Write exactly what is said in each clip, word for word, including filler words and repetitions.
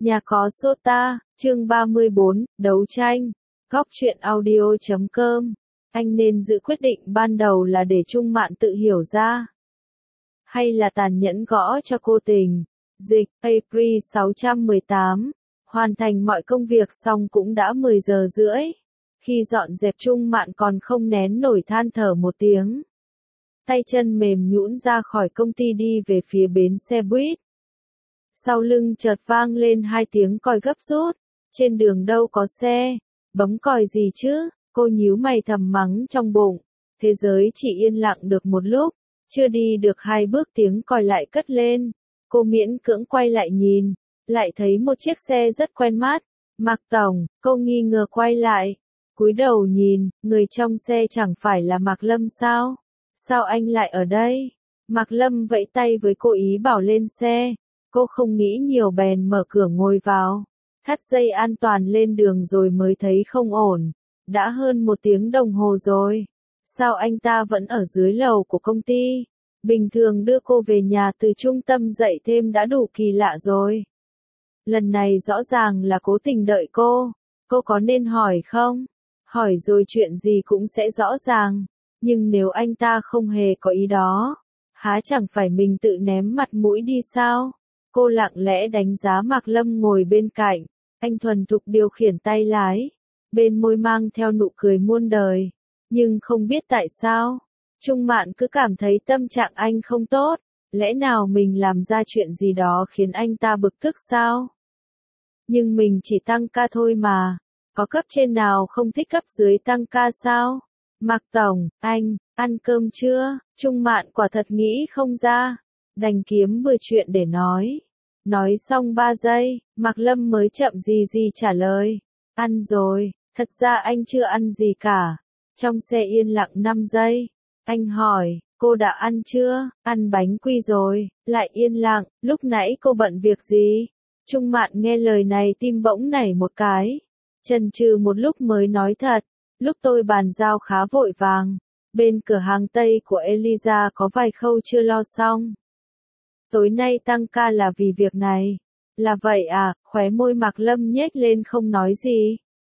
Nhà có Sota, chương ba mươi bốn, đấu tranh. Góc truyện audio chấm com. Anh nên giữ quyết định ban đầu là để Trung Mạn tự hiểu ra, hay là tàn nhẫn gõ cho cô tình. Dịch, April sáu trăm mười tám. Hoàn thành mọi công việc xong cũng đã mười giờ rưỡi. Khi dọn dẹp Trung Mạn còn không nén nổi than thở một tiếng. Tay chân mềm nhũn ra khỏi công ty đi về phía bến xe buýt. Sau lưng chợt vang lên hai tiếng còi gấp rút. Trên đường đâu có xe. Bấm còi gì chứ? Cô nhíu mày thầm mắng trong bụng. Thế giới chỉ yên lặng được một lúc. Chưa đi được hai bước tiếng còi lại cất lên. Cô miễn cưỡng quay lại nhìn. Lại thấy một chiếc xe rất quen mắt. Mạc Tổng, cô nghi ngờ quay lại. Cúi đầu nhìn, người trong xe chẳng phải là Mạc Lâm sao? Sao anh lại ở đây? Mạc Lâm vẫy tay với cô ý bảo lên xe. Cô không nghĩ nhiều bèn mở cửa ngồi vào. Thắt dây an toàn lên đường rồi mới thấy không ổn. Đã hơn một tiếng đồng hồ rồi. Sao anh ta vẫn ở dưới lầu của công ty? Bình thường đưa cô về nhà từ trung tâm dạy thêm đã đủ kỳ lạ rồi. Lần này rõ ràng là cố tình đợi cô. Cô có nên hỏi không? Hỏi rồi chuyện gì cũng sẽ rõ ràng. Nhưng nếu anh ta không hề có ý đó, há chẳng phải mình tự ném mặt mũi đi sao? Cô lặng lẽ đánh giá Mạc Lâm ngồi bên cạnh. Anh thuần thục điều khiển tay lái. Bên môi mang theo nụ cười muôn đời. Nhưng không biết tại sao, Trung Mạn cứ cảm thấy tâm trạng anh không tốt. Lẽ nào mình làm ra chuyện gì đó khiến anh ta bực tức sao? Nhưng mình chỉ tăng ca thôi mà. Có cấp trên nào không thích cấp dưới tăng ca sao? Mạc Tổng, anh, ăn cơm chưa? Trung Mạn quả thật nghĩ không ra. Đành kiếm bừa chuyện để nói. Nói xong ba giây, Mạc Lâm mới chậm gì gì trả lời. Ăn rồi, thật ra anh chưa ăn gì cả. Trong xe yên lặng năm giây. Anh hỏi, cô đã ăn chưa? Ăn bánh quy rồi. Lại yên lặng, lúc nãy cô bận việc gì? Trung Mạn nghe lời này tim bỗng nảy một cái. Chần chừ một lúc mới nói thật. Lúc tôi bàn giao khá vội vàng. Bên cửa hàng Tây của Eliza có vài khâu chưa lo xong. Tối nay tăng ca là vì việc này. Là vậy à? Khóe môi Mạc Lâm nhếch lên không nói gì.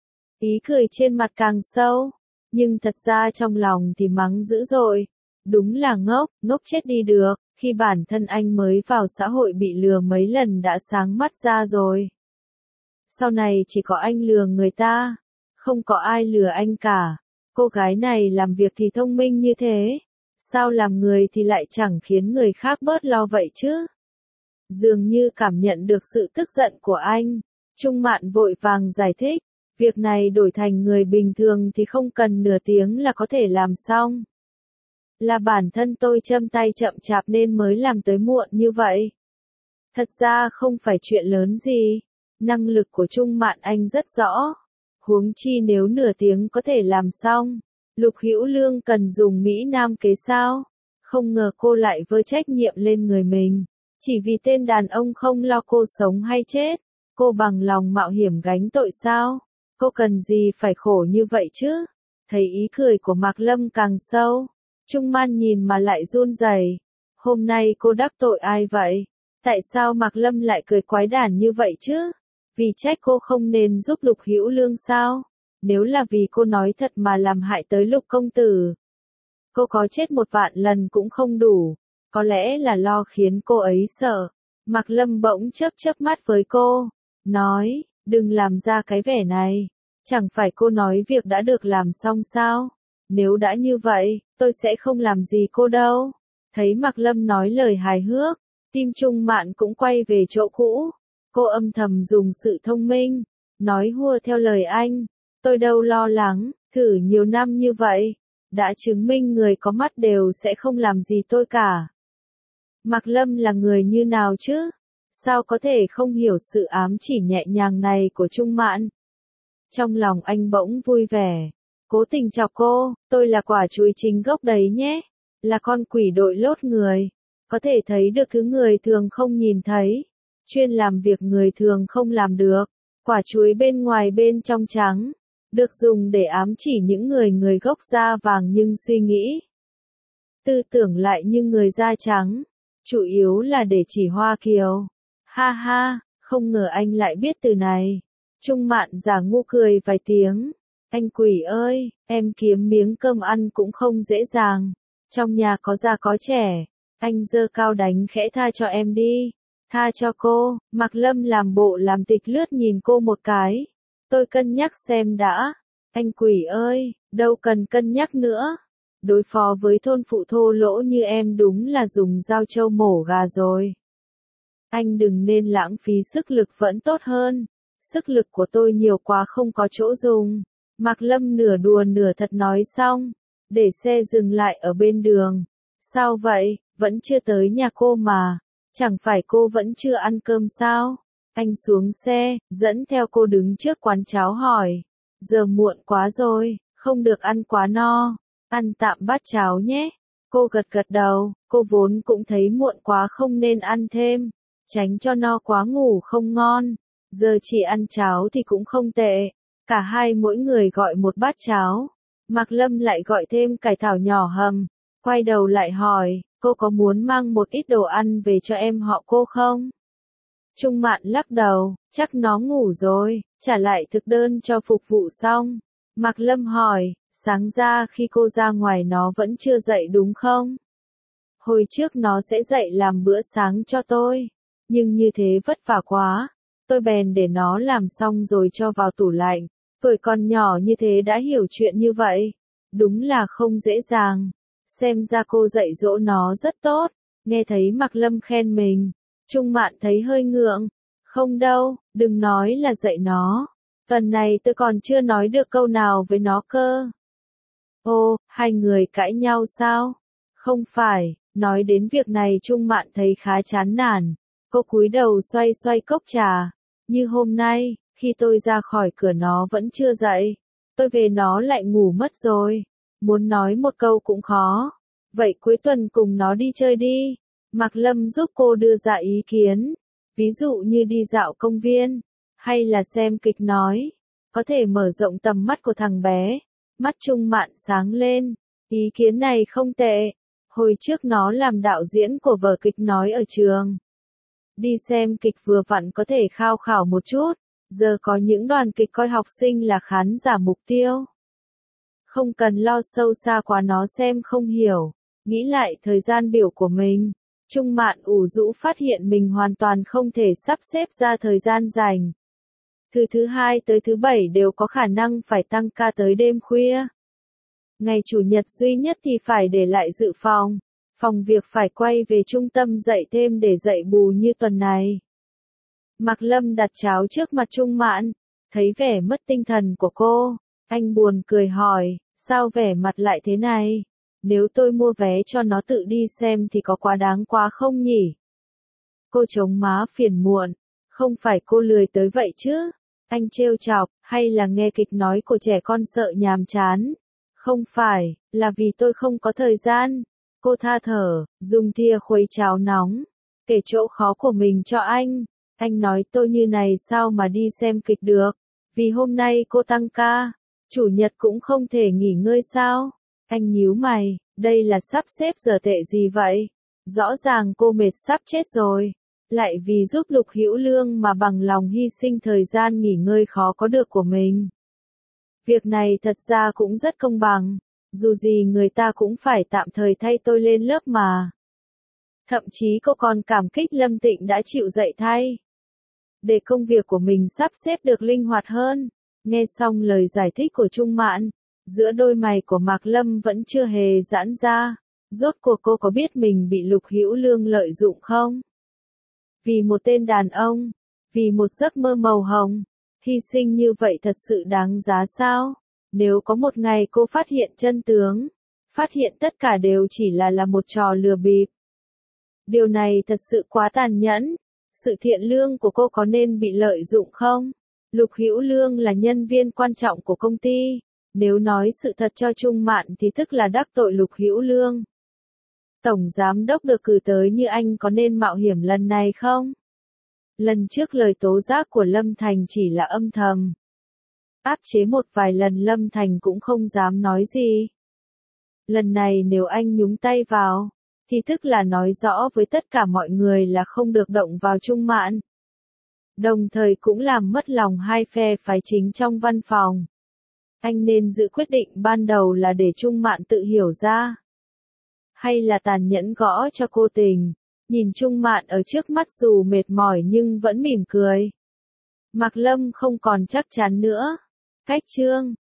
Ý cười trên mặt càng sâu. Nhưng thật ra trong lòng thì mắng dữ dội. Đúng là ngốc, ngốc chết đi được. Khi bản thân anh mới vào xã hội bị lừa mấy lần đã sáng mắt ra rồi. Sau này chỉ có anh lừa người ta. Không có ai lừa anh cả. Cô gái này làm việc thì thông minh như thế. Sao làm người thì lại chẳng khiến người khác bớt lo vậy chứ? Dường như cảm nhận được sự tức giận của anh. Trung Mạn vội vàng giải thích. Việc này đổi thành người bình thường thì không cần nửa tiếng là có thể làm xong. Là bản thân tôi châm tay chậm chạp nên mới làm tới muộn như vậy. Thật ra không phải chuyện lớn gì. Năng lực của Trung Mạn anh rất rõ. Huống chi nếu nửa tiếng có thể làm xong. Lục Hữu Lương cần dùng Mỹ Nam kế sao? Không ngờ cô lại vơ trách nhiệm lên người mình. Chỉ vì tên đàn ông không lo cô sống hay chết. Cô bằng lòng mạo hiểm gánh tội sao? Cô cần gì phải khổ như vậy chứ? Thấy ý cười của Mạc Lâm càng sâu. Trung Man nhìn mà lại run rẩy. Hôm nay cô đắc tội ai vậy? Tại sao Mạc Lâm lại cười quái đản như vậy chứ? Vì trách cô không nên giúp Lục Hữu Lương sao? Nếu là vì cô nói thật mà làm hại tới Lục công tử, cô có chết một vạn lần cũng không đủ. Có lẽ là lo khiến cô ấy sợ. Mạc Lâm bỗng chớp chớp mắt với cô. Nói, đừng làm ra cái vẻ này. Chẳng phải cô nói việc đã được làm xong sao? Nếu đã như vậy, tôi sẽ không làm gì cô đâu. Thấy Mạc Lâm nói lời hài hước, tim Trung Mạn cũng quay về chỗ cũ. Cô âm thầm dùng sự thông minh. Nói hùa theo lời anh. Tôi đâu lo lắng, thử nhiều năm như vậy. Đã chứng minh người có mắt đều sẽ không làm gì tôi cả. Mạc Lâm là người như nào chứ? Sao có thể không hiểu sự ám chỉ nhẹ nhàng này của Trung Mạn? Trong lòng anh bỗng vui vẻ. Cố tình chọc cô, tôi là quả chuối chính gốc đấy nhé. Là con quỷ đội lốt người. Có thể thấy được thứ người thường không nhìn thấy. Chuyên làm việc người thường không làm được. Quả chuối bên ngoài bên trong trắng. Được dùng để ám chỉ những người người gốc da vàng nhưng suy nghĩ. Tư tưởng lại như người da trắng. Chủ yếu là để chỉ Hoa Kiều. Ha ha, Không ngờ anh lại biết từ này. Trung Mạn giả ngu cười vài tiếng. Anh quỷ ơi, em kiếm miếng cơm ăn cũng không dễ dàng. Trong nhà có già có trẻ. Anh giơ cao đánh khẽ tha cho em đi. Tha cho cô. Mạc Lâm làm bộ làm tịch lướt nhìn cô một cái. Tôi cân nhắc xem đã. Anh quỷ ơi, đâu cần cân nhắc nữa. Đối phó với thôn phụ thô lỗ như em đúng là dùng dao trâu mổ gà rồi. Anh đừng nên lãng phí sức lực vẫn tốt hơn. Sức lực của tôi nhiều quá không có chỗ dùng. Mạc Lâm nửa đùa nửa thật nói xong. Để xe dừng lại ở bên đường. Sao vậy, vẫn chưa tới nhà cô mà. Chẳng phải cô vẫn chưa ăn cơm sao? Anh xuống xe, dẫn theo cô đứng trước quán cháo hỏi. Giờ muộn quá rồi, không được ăn quá no. Ăn tạm bát cháo nhé. Cô gật gật đầu, cô vốn cũng thấy muộn quá không nên ăn thêm. Tránh cho no quá ngủ không ngon. Giờ chỉ ăn cháo thì cũng không tệ. Cả hai mỗi người gọi một bát cháo. Mạc Lâm lại gọi thêm cải thảo nhỏ hầm. Quay đầu lại hỏi, cô có muốn mang một ít đồ ăn về cho em họ cô không? Trung Mạn lắc đầu, chắc nó ngủ rồi, trả lại thực đơn cho phục vụ xong. Mạc Lâm hỏi, sáng ra khi cô ra ngoài nó vẫn chưa dậy đúng không? Hồi trước nó sẽ dậy làm bữa sáng cho tôi, nhưng như thế vất vả quá. Tôi bèn để nó làm xong rồi cho vào tủ lạnh. Tuổi còn nhỏ như thế đã hiểu chuyện như vậy. Đúng là không dễ dàng. Xem ra cô dạy dỗ nó rất tốt. Nghe thấy Mạc Lâm khen mình. Trung Mạn thấy hơi ngượng. Không đâu, đừng nói là dạy nó. Tuần này tôi còn chưa nói được câu nào với nó cơ. Ô, hai người cãi nhau sao? Không phải, nói đến việc này Trung Mạn thấy khá chán nản. Cô cúi đầu xoay xoay cốc trà. Như hôm nay, khi tôi ra khỏi cửa nó vẫn chưa dậy. Tôi về nó lại ngủ mất rồi. Muốn nói một câu cũng khó. Vậy cuối tuần cùng nó đi chơi đi. Mạc Lâm giúp cô đưa ra ý kiến. Ví dụ như đi dạo công viên. Hay là xem kịch nói. Có thể mở rộng tầm mắt của thằng bé. Mắt Trung Mạn sáng lên. Ý kiến này không tệ. Hồi trước nó làm đạo diễn của vở kịch nói ở trường. Đi xem kịch vừa vặn có thể khao khảo một chút. Giờ có những đoàn kịch coi học sinh là khán giả mục tiêu. Không cần lo sâu xa quá nó xem không hiểu. Nghĩ lại thời gian biểu của mình. Trung Mạn ủ rũ phát hiện mình hoàn toàn không thể sắp xếp ra thời gian rảnh. Từ thứ hai tới thứ bảy đều có khả năng phải tăng ca tới đêm khuya. Ngày chủ nhật duy nhất thì phải để lại dự phòng. Phòng việc phải quay về trung tâm dạy thêm để dạy bù như tuần này. Mạc Lâm đặt cháo trước mặt Trung Mạn. Thấy vẻ mất tinh thần của cô. Anh buồn cười hỏi, sao vẻ mặt lại thế này? Nếu tôi mua vé cho nó tự đi xem thì có quá đáng quá không nhỉ? Cô chống má phiền muộn. Không phải cô lười tới vậy chứ? Anh trêu chọc, hay là nghe kịch nói của trẻ con sợ nhàm chán? Không phải, là vì tôi không có thời gian. Cô tha thở, dùng thìa khuấy cháo nóng. Kể chỗ khó của mình cho anh. Anh nói tôi như này sao mà đi xem kịch được? Vì hôm nay cô tăng ca. Chủ nhật cũng không thể nghỉ ngơi sao? Anh nhíu mày, đây là sắp xếp giờ tệ gì vậy? Rõ ràng cô mệt sắp chết rồi. Lại vì giúp Lục Hữu Lương mà bằng lòng hy sinh thời gian nghỉ ngơi khó có được của mình. Việc này thật ra cũng rất công bằng. Dù gì người ta cũng phải tạm thời thay tôi lên lớp mà. Thậm chí cô còn cảm kích Lâm Tịnh đã chịu dạy thay. Để công việc của mình sắp xếp được linh hoạt hơn. Nghe xong lời giải thích của Trung Mạn, giữa đôi mày của Mạc Lâm vẫn chưa hề giãn ra. Rốt cuộc cô có biết mình bị Lục Hữu Lương lợi dụng không? Vì một tên đàn ông, vì một giấc mơ màu hồng, hy sinh như vậy thật sự đáng giá sao? Nếu có một ngày cô phát hiện chân tướng, phát hiện tất cả đều chỉ là là một trò lừa bịp. Điều này thật sự quá tàn nhẫn. Sự thiện lương của cô có nên bị lợi dụng không? Lục Hữu Lương là nhân viên quan trọng của công ty. Nếu nói sự thật cho Trung Mạn thì tức là đắc tội Lục Hữu Lương. Tổng giám đốc được cử tới như anh có nên mạo hiểm lần này không? Lần trước lời tố giác của Lâm Thành chỉ là âm thầm. Áp chế một vài lần Lâm Thành cũng không dám nói gì. Lần này nếu anh nhúng tay vào, thì tức là nói rõ với tất cả mọi người là không được động vào Trung Mạn. đồng thời cũng làm mất lòng hai phe phái chính trong văn phòng. Anh nên giữ quyết định ban đầu là để Trung Mạn tự hiểu ra, hay là tàn nhẫn gõ cho cô tình. Nhìn Trung Mạn ở trước mắt dù mệt mỏi nhưng vẫn mỉm cười. Mạc Lâm không còn chắc chắn nữa. Cách chương